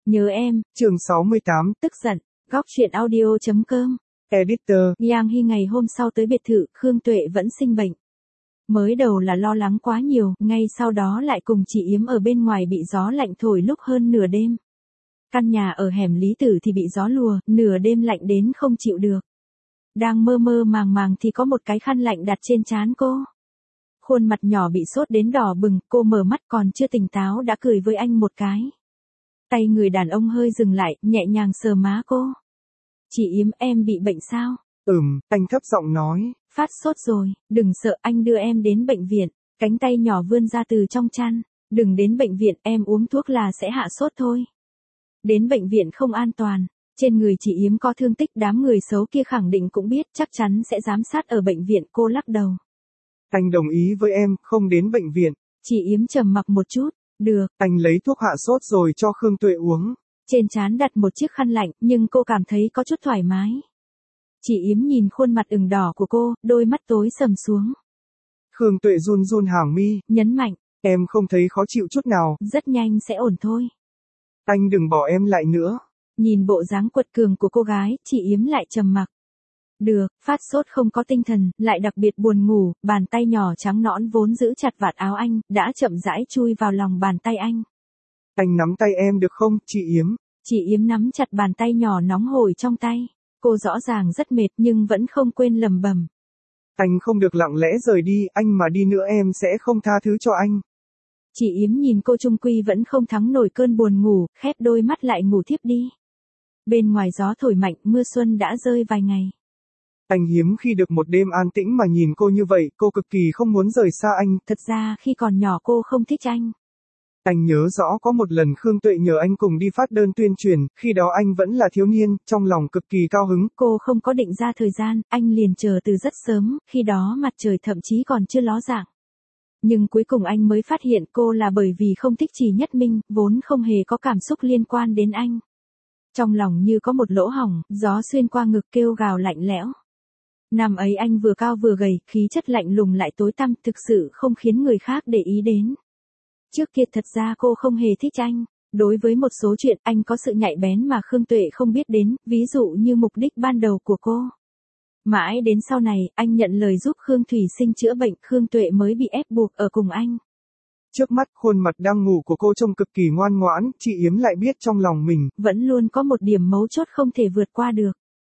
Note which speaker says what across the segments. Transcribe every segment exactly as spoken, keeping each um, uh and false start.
Speaker 1: Nhớ em.
Speaker 2: Chương sáu mươi tám.
Speaker 1: Tức giận. Góc truyện audio.com.
Speaker 2: Editor.
Speaker 1: Yang Hy ngày hôm sau tới biệt thự, Khương Tuệ vẫn sinh bệnh. Mới đầu là lo lắng quá nhiều, ngay sau đó lại cùng chị Yếm ở bên ngoài bị gió lạnh thổi lúc hơn nửa đêm. Căn nhà ở hẻm Lý Tử thì bị gió lùa, nửa đêm lạnh đến không chịu được. Đang mơ mơ màng màng thì có một cái khăn lạnh đặt trên trán cô. Khuôn mặt nhỏ bị sốt đến đỏ bừng, cô mở mắt còn chưa tỉnh táo đã cười với anh một cái. Tay người đàn ông hơi dừng lại, nhẹ nhàng sờ má cô. Chị Yếm, em bị bệnh sao?
Speaker 2: Ừm, anh thấp giọng nói.
Speaker 1: Phát sốt rồi, đừng sợ, anh đưa em đến bệnh viện. Cánh tay nhỏ vươn ra từ trong chăn. Đừng đến bệnh viện, em uống thuốc là sẽ hạ sốt thôi. Đến bệnh viện không an toàn. Trên người chị Yếm có thương tích, đám người xấu kia khẳng định cũng biết, chắc chắn sẽ giám sát ở bệnh viện. Cô lắc đầu.
Speaker 2: Anh đồng ý với em, không đến bệnh viện.
Speaker 1: Chị Yếm trầm mặc một chút. Được.
Speaker 2: Anh lấy thuốc hạ sốt rồi cho Khương Tuệ uống.
Speaker 1: Trên trán đặt một chiếc khăn lạnh, nhưng cô cảm thấy có chút thoải mái. Chị Yếm nhìn khuôn mặt ửng đỏ của cô, đôi mắt tối sầm xuống.
Speaker 2: Khương Tuệ run run hàng mi,
Speaker 1: nhấn mạnh.
Speaker 2: Em không thấy khó chịu chút nào.
Speaker 1: Rất nhanh sẽ ổn thôi.
Speaker 2: Anh đừng bỏ em lại nữa.
Speaker 1: Nhìn bộ dáng quật cường của cô gái, chị Yếm lại trầm mặc. Được, phát sốt không có tinh thần, lại đặc biệt buồn ngủ, bàn tay nhỏ trắng nõn vốn giữ chặt vạt áo anh, đã chậm rãi chui vào lòng bàn tay anh.
Speaker 2: Anh nắm tay em được không, chị Yếm?
Speaker 1: Chị Yếm nắm chặt bàn tay nhỏ nóng hổi trong tay. Cô rõ ràng rất mệt nhưng vẫn không quên lẩm bẩm.
Speaker 2: Anh không được lặng lẽ rời đi, anh mà đi nữa em sẽ không tha thứ cho anh.
Speaker 1: Chị Yếm nhìn cô trung quy vẫn không thắng nổi cơn buồn ngủ, khép đôi mắt lại ngủ thiếp đi. Bên ngoài gió thổi mạnh, mưa xuân đã rơi vài ngày.
Speaker 2: Anh hiếm khi được một đêm an tĩnh mà nhìn cô như vậy, cô cực kỳ không muốn rời xa anh.
Speaker 1: Thật ra khi còn nhỏ cô không thích anh.
Speaker 2: Anh nhớ rõ có một lần Khương Tuệ nhờ anh cùng đi phát đơn tuyên truyền, khi đó anh vẫn là thiếu niên, trong lòng cực kỳ cao hứng.
Speaker 1: Cô không có định ra thời gian, anh liền chờ từ rất sớm, khi đó mặt trời thậm chí còn chưa ló dạng. Nhưng cuối cùng anh mới phát hiện cô là bởi vì không thích Trì Nhất Minh, vốn không hề có cảm xúc liên quan đến anh. Trong lòng như có một lỗ hổng, gió xuyên qua ngực kêu gào lạnh lẽo. Năm ấy anh vừa cao vừa gầy, khí chất lạnh lùng lại tối tăm, thực sự không khiến người khác để ý đến. Trước kia thật ra cô không hề thích anh. Đối với một số chuyện anh có sự nhạy bén mà Khương Tuệ không biết đến, ví dụ như mục đích ban đầu của cô. Mãi đến sau này, anh nhận lời giúp Khương Thủy Sinh chữa bệnh, Khương Tuệ mới bị ép buộc ở cùng anh.
Speaker 2: Trước mắt khuôn mặt đang ngủ của cô trông cực kỳ ngoan ngoãn, chị Yếm lại biết trong lòng mình
Speaker 1: vẫn luôn có một điểm mấu chốt không thể vượt qua được.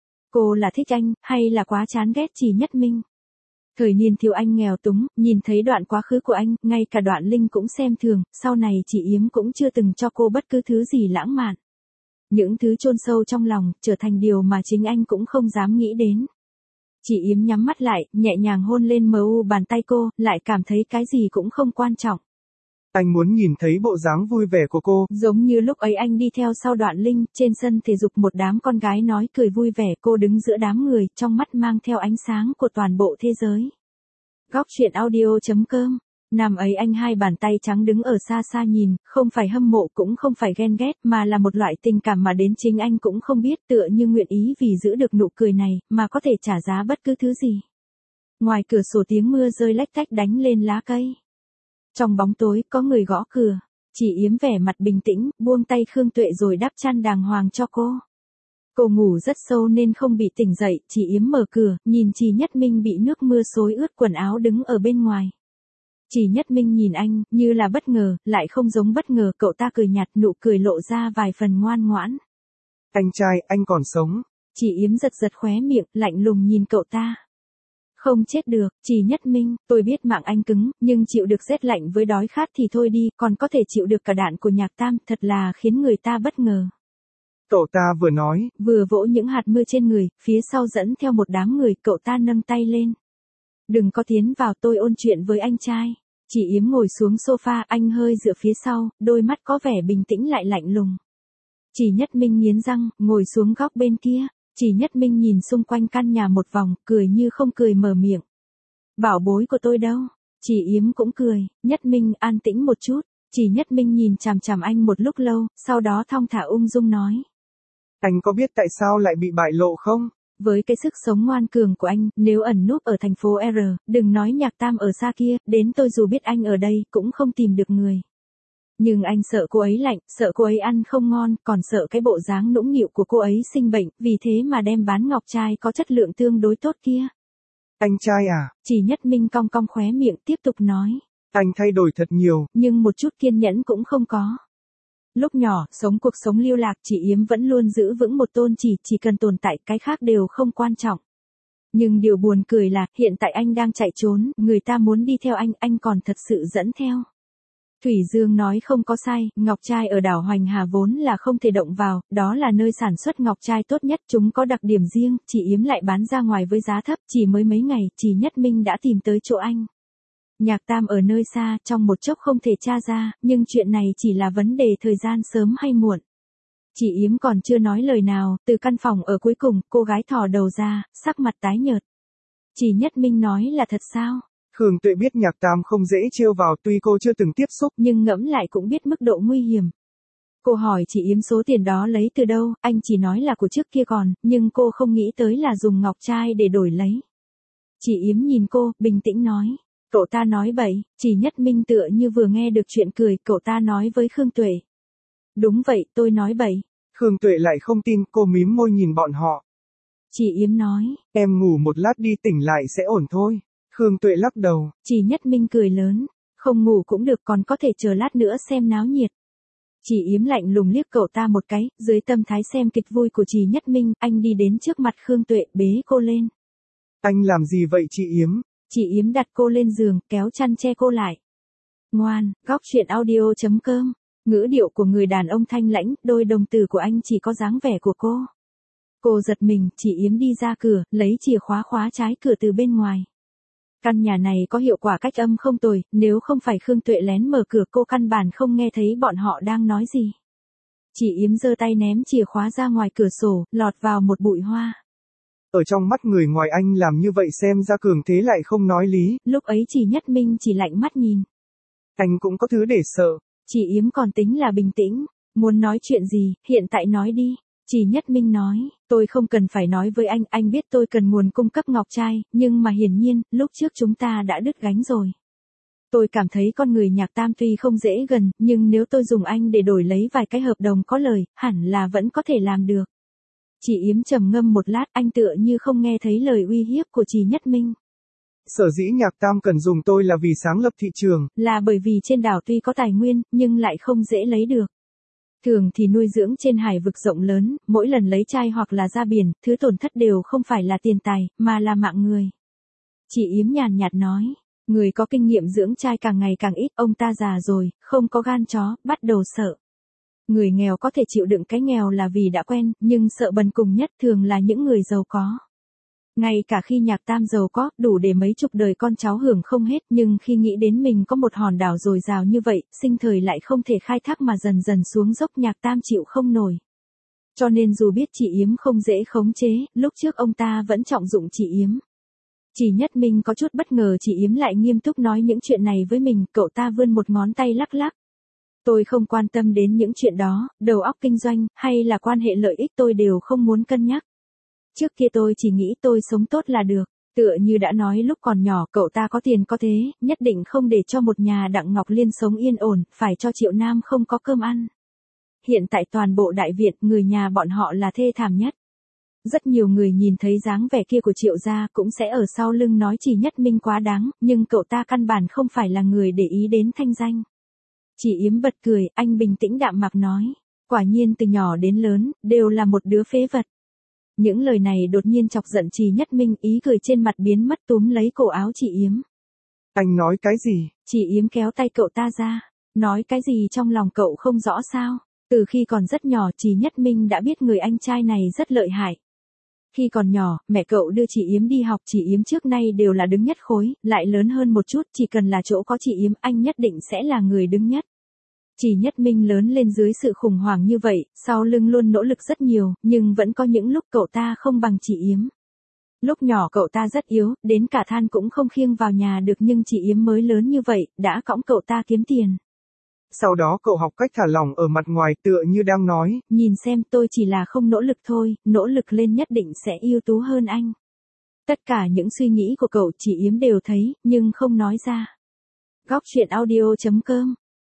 Speaker 1: Cô là thích anh, hay là quá chán ghét Trì Nhất Minh? Thời niên thiếu anh nghèo túng, nhìn thấy đoạn quá khứ của anh, ngay cả Đoạn Linh cũng xem thường, sau này chị Yếm cũng chưa từng cho cô bất cứ thứ gì lãng mạn. Những thứ chôn sâu trong lòng, trở thành điều mà chính anh cũng không dám nghĩ đến. Chị Yếm nhắm mắt lại, nhẹ nhàng hôn lên mờ u bàn tay cô, lại cảm thấy cái gì cũng không quan trọng.
Speaker 2: Anh muốn nhìn thấy bộ dáng vui vẻ của cô.
Speaker 1: Giống như lúc ấy anh đi theo sau Đoạn Linh, trên sân thể dục một đám con gái nói cười vui vẻ, cô đứng giữa đám người, trong mắt mang theo ánh sáng của toàn bộ thế giới. Góc truyện audio.com. Năm ấy anh hai bàn tay trắng đứng ở xa xa nhìn, không phải hâm mộ cũng không phải ghen ghét, mà là một loại tình cảm mà đến chính anh cũng không biết, tựa như nguyện ý vì giữ được nụ cười này, mà có thể trả giá bất cứ thứ gì. Ngoài cửa sổ tiếng mưa rơi lách tách đánh lên lá cây. Trong bóng tối có người gõ cửa. Chị Yếm vẻ mặt bình tĩnh, buông tay Khương Tuệ rồi đắp chăn đàng hoàng cho cô. Cô ngủ rất sâu nên không bị tỉnh dậy, chị Yếm mở cửa, nhìn Trì Nhất Minh bị nước mưa xối ướt quần áo đứng ở bên ngoài. Trì Nhất Minh nhìn anh, như là bất ngờ, lại không giống bất ngờ, cậu ta cười nhạt, nụ cười lộ ra vài phần ngoan ngoãn.
Speaker 2: Anh trai, anh còn sống.
Speaker 1: Chị Yếm giật giật khóe miệng, lạnh lùng nhìn cậu ta. Không chết được, Trì Nhất Minh, tôi biết mạng anh cứng, nhưng chịu được rét lạnh với đói khát thì thôi đi, còn có thể chịu được cả đạn của Nhạc Tam, thật là khiến người ta bất ngờ.
Speaker 2: Cậu ta vừa nói,
Speaker 1: vừa vỗ những hạt mưa trên người, phía sau dẫn theo một đám người, cậu ta nâng tay lên. Đừng có tiến vào, tôi ôn chuyện với anh trai. Chị Yếm ngồi xuống sofa, anh hơi dựa phía sau, đôi mắt có vẻ bình tĩnh lại lạnh lùng. Trì Nhất Minh nghiến răng, ngồi xuống góc bên kia. Trì Nhất Minh nhìn xung quanh căn nhà một vòng, cười như không cười mở miệng. Bảo bối của tôi đâu? Chị Yếm cũng cười. Nhất Minh an tĩnh một chút. Trì Nhất Minh nhìn chằm chằm anh một lúc lâu, sau đó thong thả ung dung nói.
Speaker 2: Anh có biết tại sao lại bị bại lộ không?
Speaker 1: Với cái sức sống ngoan cường của anh, nếu ẩn núp ở thành phố R, đừng nói Nhạc Tam ở xa kia, đến tôi dù biết anh ở đây cũng không tìm được người. Nhưng anh sợ cô ấy lạnh, sợ cô ấy ăn không ngon, còn sợ cái bộ dáng nũng nịu của cô ấy sinh bệnh, vì thế mà đem bán ngọc trai có chất lượng tương đối tốt kia.
Speaker 2: Anh trai à?
Speaker 1: Chỉ Nhất Minh cong cong khóe miệng tiếp tục nói.
Speaker 2: Anh thay đổi thật nhiều.
Speaker 1: Nhưng một chút kiên nhẫn cũng không có. Lúc nhỏ, sống cuộc sống lưu lạc, chị Yếm vẫn luôn giữ vững một tôn chỉ, chỉ cần tồn tại, cái khác đều không quan trọng. Nhưng điều buồn cười là, hiện tại anh đang chạy trốn, người ta muốn đi theo anh, anh còn thật sự dẫn theo. Thủy Dương nói không có sai, ngọc trai ở đảo Hoành Hà vốn là không thể động vào, đó là nơi sản xuất ngọc trai tốt nhất, chúng có đặc điểm riêng, chị Yếm lại bán ra ngoài với giá thấp, chỉ mới mấy ngày, chị Nhất Minh đã tìm tới chỗ anh. Nhạc Tam ở nơi xa, trong một chốc không thể tra ra, nhưng chuyện này chỉ là vấn đề thời gian sớm hay muộn. Chị Yếm còn chưa nói lời nào, từ căn phòng ở cuối cùng, cô gái thò đầu ra, sắc mặt tái nhợt. Chỉ Nhất Minh nói là thật sao?
Speaker 2: Khương Tuệ biết Nhạc Tam không dễ trêu vào, tuy cô chưa từng tiếp xúc,
Speaker 1: nhưng ngẫm lại cũng biết mức độ nguy hiểm. Cô hỏi chị Yếm số tiền đó lấy từ đâu, anh chỉ nói là của trước kia còn, nhưng cô không nghĩ tới là dùng ngọc trai để đổi lấy. Chị Yếm nhìn cô, bình tĩnh nói. Cậu ta nói bậy, Chỉ Nhất Minh tựa như vừa nghe được chuyện cười, cậu ta nói với Khương Tuệ. Đúng vậy, tôi nói bậy.
Speaker 2: Khương Tuệ lại không tin, cô mím môi nhìn bọn họ.
Speaker 1: Chị Yếm nói. Em
Speaker 2: ngủ một lát đi, tỉnh lại sẽ ổn thôi. Khương Tuệ lắc đầu.
Speaker 1: Chỉ Nhất Minh cười lớn. Không ngủ cũng được, còn có thể chờ lát nữa xem náo nhiệt. Chị Yếm lạnh lùng liếc cậu ta một cái, dưới tâm thái xem kịch vui của Chỉ Nhất Minh, anh đi đến trước mặt Khương Tuệ, bế cô lên.
Speaker 2: Anh làm gì vậy chị Yếm?
Speaker 1: Chị Yếm đặt cô lên giường, kéo chăn che cô lại. Ngoan, góc truyện audio chấm com. Ngữ điệu của người đàn ông thanh lãnh, đôi đồng tử của anh chỉ có dáng vẻ của cô. Cô giật mình, chị Yếm đi ra cửa, lấy chìa khóa khóa trái cửa từ bên ngoài. Căn nhà này có hiệu quả cách âm không tồi, nếu không phải Khương Tuệ lén mở cửa cô căn bản không nghe thấy bọn họ đang nói gì. Chị Yếm giơ tay ném chìa khóa ra ngoài cửa sổ, lọt vào một bụi hoa.
Speaker 2: Ở trong mắt người ngoài anh làm như vậy xem ra cường thế lại không nói lý.
Speaker 1: Lúc ấy Chỉ Nhất Minh chỉ lạnh mắt nhìn.
Speaker 2: Anh cũng có thứ để sợ.
Speaker 1: Chị Yếm còn tính là bình tĩnh. Muốn nói chuyện gì, hiện tại nói đi. Chỉ Nhất Minh nói, tôi không cần phải nói với anh, anh biết tôi cần nguồn cung cấp ngọc trai, nhưng mà hiển nhiên, lúc trước chúng ta đã đứt gánh rồi. Tôi cảm thấy con người Nhạc Tam tuy không dễ gần, nhưng nếu tôi dùng anh để đổi lấy vài cái hợp đồng có lời, hẳn là vẫn có thể làm được. Chị Yếm trầm ngâm một lát, anh tựa như không nghe thấy lời uy hiếp của Chỉ Nhất Minh.
Speaker 2: Sở dĩ Nhạc Tam cần dùng tôi là vì sáng lập thị trường.
Speaker 1: Là bởi vì trên đảo tuy có tài nguyên, nhưng lại không dễ lấy được. Thường thì nuôi dưỡng trên hải vực rộng lớn, mỗi lần lấy trai hoặc là ra biển, thứ tổn thất đều không phải là tiền tài, mà là mạng người. Chị Yếm nhàn nhạt nói, người có kinh nghiệm dưỡng trai càng ngày càng ít, ông ta già rồi, không có gan chó, bắt đầu sợ. Người nghèo có thể chịu đựng cái nghèo là vì đã quen, nhưng sợ bần cùng nhất thường là những người giàu có. Ngay cả khi Nhạc Tam giàu có, đủ để mấy chục đời con cháu hưởng không hết, nhưng khi nghĩ đến mình có một hòn đảo dồi dào như vậy, sinh thời lại không thể khai thác mà dần dần xuống dốc, Nhạc Tam chịu không nổi. Cho nên dù biết chị Yếm không dễ khống chế, lúc trước ông ta vẫn trọng dụng chị Yếm. Chỉ Nhất Minh có chút bất ngờ chị Yếm lại nghiêm túc nói những chuyện này với mình, cậu ta vươn một ngón tay lắc lắc. Tôi không quan tâm đến những chuyện đó, đầu óc kinh doanh, hay là quan hệ lợi ích tôi đều không muốn cân nhắc. Trước kia tôi chỉ nghĩ tôi sống tốt là được, tựa như đã nói lúc còn nhỏ, cậu ta có tiền có thế, nhất định không để cho một nhà Đặng Ngọc Liên sống yên ổn, phải cho Triệu Nam không có cơm ăn. Hiện tại toàn bộ Đại Việt, người nhà bọn họ là thê thảm nhất. Rất nhiều người nhìn thấy dáng vẻ kia của Triệu gia cũng sẽ ở sau lưng nói Chỉ Nhất Minh quá đáng, nhưng cậu ta căn bản không phải là người để ý đến thanh danh. Chỉ Yếm bật cười, anh bình tĩnh đạm mạc nói, quả nhiên từ nhỏ đến lớn, đều là một đứa phế vật. Những lời này đột nhiên chọc giận Chỉ Nhất Minh, ý cười trên mặt biến mất, túm lấy cổ áo chị Yếm.
Speaker 2: Anh nói cái gì?
Speaker 1: Chị Yếm kéo tay cậu ta ra. Nói cái gì trong lòng cậu không rõ sao? Từ khi còn rất nhỏ Chỉ Nhất Minh đã biết người anh trai này rất lợi hại. Khi còn nhỏ, mẹ cậu đưa chị Yếm đi học, chị Yếm trước nay đều là đứng nhất khối, lại lớn hơn một chút, chỉ cần là chỗ có chị Yếm, anh nhất định sẽ là người đứng nhất. Chỉ Nhất Minh lớn lên dưới sự khủng hoảng như vậy, sau lưng luôn nỗ lực rất nhiều, nhưng vẫn có những lúc cậu ta không bằng chị Yếm. Lúc nhỏ cậu ta rất yếu, đến cả than cũng không khiêng vào nhà được, nhưng chị Yếm mới lớn như vậy, đã cõng cậu ta kiếm tiền.
Speaker 2: Sau đó cậu học cách thả lỏng ở mặt ngoài, tựa như đang nói,
Speaker 1: nhìn xem, tôi chỉ là không nỗ lực thôi, nỗ lực lên nhất định sẽ ưu tú hơn anh. Tất cả những suy nghĩ của cậu chị Yếm đều thấy, nhưng không nói ra. Góc truyện audio chấm com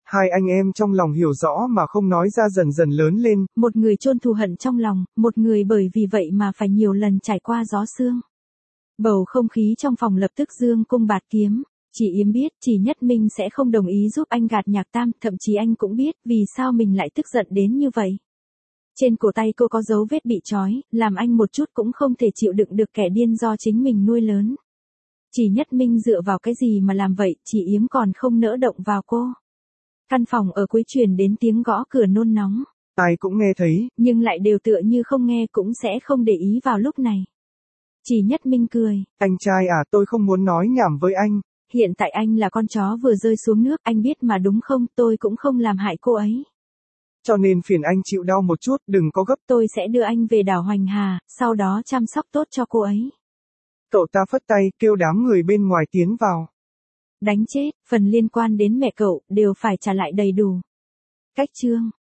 Speaker 2: Hai anh em trong lòng hiểu rõ mà không nói ra dần dần lớn lên.
Speaker 1: Một người chôn thù hận trong lòng, một người bởi vì vậy mà phải nhiều lần trải qua gió sương. Bầu không khí trong phòng lập tức dương cung bạt kiếm. Chị Yếm biết Chỉ Nhất Minh sẽ không đồng ý giúp anh gạt Nhạc Tam, thậm chí anh cũng biết vì sao mình lại tức giận đến như vậy. Trên cổ tay cô có dấu vết bị trói, làm anh một chút cũng không thể chịu đựng được kẻ điên do chính mình nuôi lớn. Chỉ Nhất Minh dựa vào cái gì mà làm vậy, chị Yếm còn không nỡ động vào cô. Căn phòng ở cuối truyền đến tiếng gõ cửa nôn nóng.
Speaker 2: Ai cũng nghe thấy,
Speaker 1: nhưng lại đều tựa như không nghe cũng sẽ không để ý vào lúc này. Chỉ Nhất Minh cười.
Speaker 2: Anh trai à, tôi không muốn nói nhảm với anh.
Speaker 1: Hiện tại anh là con chó vừa rơi xuống nước, anh biết mà đúng không, tôi cũng không làm hại cô ấy.
Speaker 2: Cho nên phiền anh chịu đau một chút, đừng có gấp.
Speaker 1: Tôi sẽ đưa anh về đảo Hoành Hà, sau đó chăm sóc tốt cho cô ấy.
Speaker 2: Cậu ta phất tay, kêu đám người bên ngoài tiến vào.
Speaker 1: Đánh chết, phần liên quan đến mẹ cậu, đều phải trả lại đầy đủ. Cách chương